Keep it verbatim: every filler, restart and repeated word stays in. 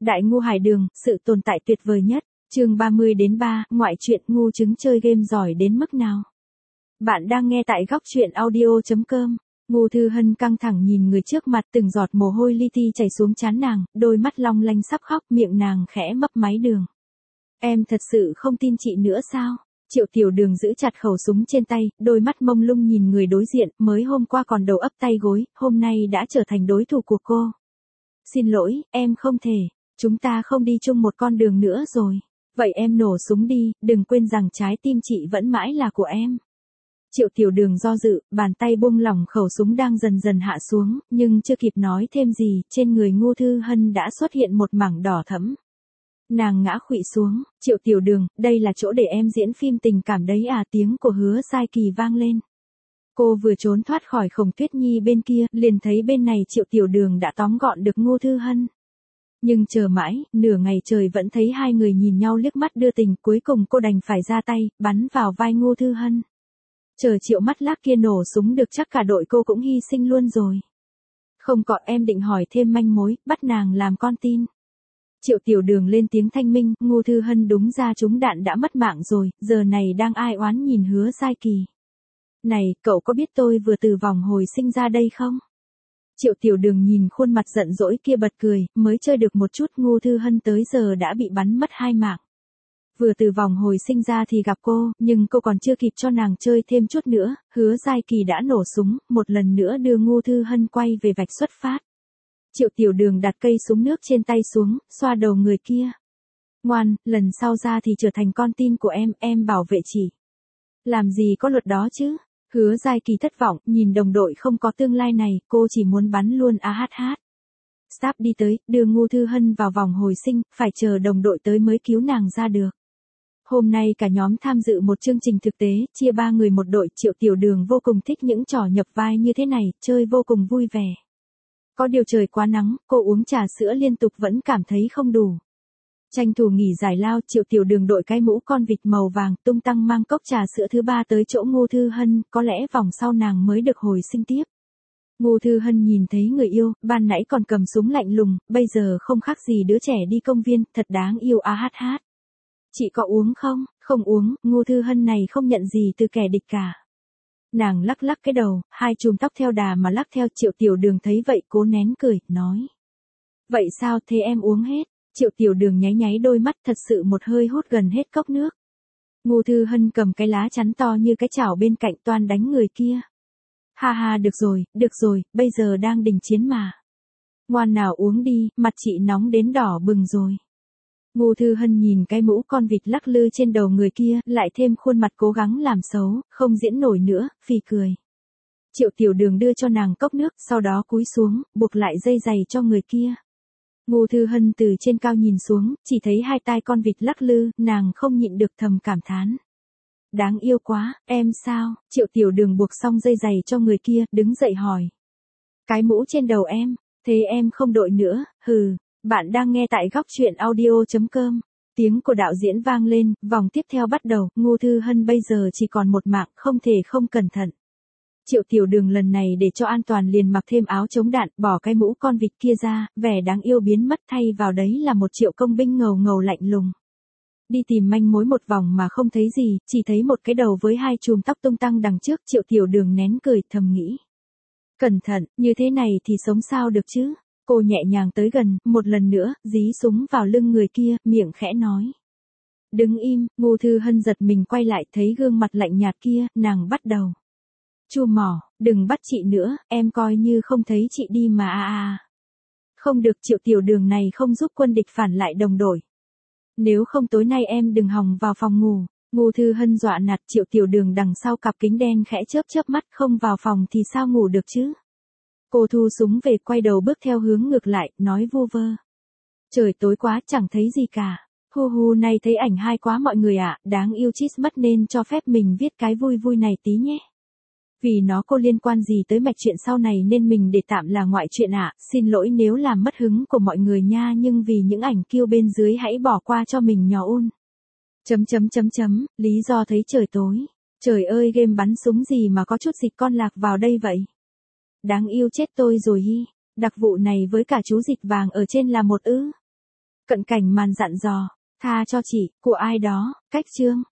Đại ngu hải đường, sự tồn tại tuyệt vời nhất. Chương ba mươi đến ba, ngoại truyện ngu trứng chơi game giỏi đến mức nào. Bạn đang nghe tại góc truyện audio chấm com. Ngô Thư Hân căng thẳng nhìn người trước mặt, từng giọt mồ hôi li ti chảy xuống trán nàng, đôi mắt long lanh sắp khóc, miệng nàng khẽ mấp máy đường. Em thật sự không tin chị nữa sao? Triệu Tiểu Đường giữ chặt khẩu súng trên tay, đôi mắt mông lung nhìn người đối diện, mới hôm qua còn đầu ấp tay gối, hôm nay đã trở thành đối thủ của cô. Xin lỗi, em không thể, chúng ta không đi chung một con đường nữa rồi. Vậy em nổ súng đi, đừng quên rằng trái tim chị vẫn mãi là của em. Triệu Tiểu Đường do dự, bàn tay buông lỏng khẩu súng đang dần dần hạ xuống, nhưng chưa kịp nói thêm gì, trên người Ngô Thư Hân đã xuất hiện một mảng đỏ thẫm. Nàng ngã khuỵu xuống. Triệu Tiểu Đường, đây là chỗ để em diễn phim tình cảm đấy à? Tiếng của Hứa Giai Kỳ vang lên. Cô vừa trốn thoát khỏi Khổng Tuyết Nhi bên kia, liền thấy bên này Triệu Tiểu Đường đã tóm gọn được Ngô Thư Hân. Nhưng chờ mãi, nửa ngày trời vẫn thấy hai người nhìn nhau liếc mắt đưa tình, cuối cùng cô đành phải ra tay, bắn vào vai Ngô Thư Hân. Chờ Triệu Mắt Lác kia nổ súng được chắc cả đội cô cũng hy sinh luôn rồi. Không có, em định hỏi thêm manh mối, bắt nàng làm con tin. Triệu Tiểu Đường lên tiếng thanh minh, Ngô Thư Hân đúng ra trúng đạn đã mất mạng rồi, giờ này đang ai oán nhìn Hứa Giai Kỳ. Này, cậu có biết tôi vừa từ vòng hồi sinh ra đây không? Triệu Tiểu Đường nhìn khuôn mặt giận dỗi kia bật cười, mới chơi được một chút, Ngô Thư Hân tới giờ đã bị bắn mất hai mạng. Vừa từ vòng hồi sinh ra thì gặp cô, nhưng cô còn chưa kịp cho nàng chơi thêm chút nữa, Hứa Giai Kỳ đã nổ súng, một lần nữa đưa Ngô Thư Hân quay về vạch xuất phát. Triệu Tiểu Đường đặt cây súng nước trên tay xuống, xoa đầu người kia. Ngoan, lần sau ra thì trở thành con tin của em, em bảo vệ chị. Làm gì có luật đó chứ? Hứa Giai Kỳ thất vọng, nhìn đồng đội không có tương lai này, cô chỉ muốn bắn luôn a hát hát. Staff đi tới, đưa Ngô Thư Hân vào vòng hồi sinh, phải chờ đồng đội tới mới cứu nàng ra được. Hôm nay cả nhóm tham dự một chương trình thực tế, chia ba người một đội, Triệu Tiểu Đường vô cùng thích những trò nhập vai như thế này, chơi vô cùng vui vẻ. Có điều trời quá nắng, cô uống trà sữa liên tục vẫn cảm thấy không đủ. Tranh thủ nghỉ giải lao, Triệu Tiểu Đường đội cái mũ con vịt màu vàng, tung tăng mang cốc trà sữa thứ ba tới chỗ Ngô Thư Hân, có lẽ vòng sau nàng mới được hồi sinh tiếp. Ngô Thư Hân nhìn thấy người yêu, ban nãy còn cầm súng lạnh lùng, bây giờ không khác gì đứa trẻ đi công viên, thật đáng yêu a hát hát. Chị có uống không? Không uống, Ngô Thư Hân này không nhận gì từ kẻ địch cả. Nàng lắc lắc cái đầu, hai chùm tóc theo đà mà lắc theo. Triệu Tiểu Đường thấy vậy cố nén cười, nói. Vậy sao thế em uống hết? Triệu Tiểu Đường nháy nháy đôi mắt, thật sự một hơi hút gần hết cốc nước. Ngô Thư Hân cầm cái lá chắn to như cái chảo bên cạnh toan đánh người kia. Ha ha, được rồi, được rồi, bây giờ đang đình chiến mà. Ngoan nào uống đi, mặt chị nóng đến đỏ bừng rồi. Ngô Thư Hân nhìn cái mũ con vịt lắc lư trên đầu người kia, lại thêm khuôn mặt cố gắng làm xấu, không diễn nổi nữa, phì cười. Triệu Tiểu Đường đưa cho nàng cốc nước, sau đó cúi xuống, buộc lại dây giày cho người kia. Ngô Thư Hân từ trên cao nhìn xuống, chỉ thấy hai tai con vịt lắc lư, nàng không nhịn được thầm cảm thán. Đáng yêu quá, em sao? Triệu Tiểu Đường buộc xong dây giày cho người kia, đứng dậy hỏi. Cái mũ trên đầu em, thế em không đội nữa, hừ. Bạn đang nghe tại góc truyện audio chấm com. Tiếng của đạo diễn vang lên, vòng tiếp theo bắt đầu, Ngô Thư Hân bây giờ chỉ còn một mạng, không thể không cẩn thận. Triệu Tiểu Đường lần này để cho an toàn liền mặc thêm áo chống đạn, bỏ cái mũ con vịt kia ra, vẻ đáng yêu biến mất, thay vào đấy là một Triệu công binh ngầu ngầu lạnh lùng. Đi tìm manh mối một vòng mà không thấy gì, chỉ thấy một cái đầu với hai chùm tóc tung tăng đằng trước. Triệu Tiểu Đường nén cười thầm nghĩ. Cẩn thận, như thế này thì sống sao được chứ? Cô nhẹ nhàng tới gần, một lần nữa, dí súng vào lưng người kia, miệng khẽ nói. Đứng im. Ngô Thư Hân giật mình quay lại, thấy gương mặt lạnh nhạt kia, nàng bắt đầu. Chu mỏ, đừng bắt chị nữa, em coi như không thấy chị đi mà a a. Không được, Triệu Tiểu Đường này không giúp quân địch phản lại đồng đội. Nếu không tối nay em đừng hòng vào phòng ngủ. Ngô Thư Hân dọa nạt. Triệu Tiểu Đường đằng sau cặp kính đen khẽ chớp chớp mắt, không vào phòng thì sao ngủ được chứ? Cô thu súng về, quay đầu bước theo hướng ngược lại, nói vu vơ. Trời tối quá, chẳng thấy gì cả. Hu hu, này thấy ảnh hai quá mọi người ạ, đáng yêu chít mất nên cho phép mình viết cái vui vui này tí nhé. Vì nó cô liên quan gì tới mạch chuyện sau này nên mình để tạm là ngoại chuyện ạ, xin lỗi nếu làm mất hứng của mọi người nha, nhưng vì những ảnh kiêu bên dưới hãy bỏ qua cho mình nhỏ un. Chấm chấm chấm chấm, lý do thấy trời tối. Trời ơi, game bắn súng gì mà có chút dịch con lạc vào đây vậy? Đáng yêu chết tôi rồi hi. Đặc vụ này với cả chú dịch vàng ở trên là một ư. Cận Cảnh Màn dặn dò, tha cho chị, của ai đó, cách chương.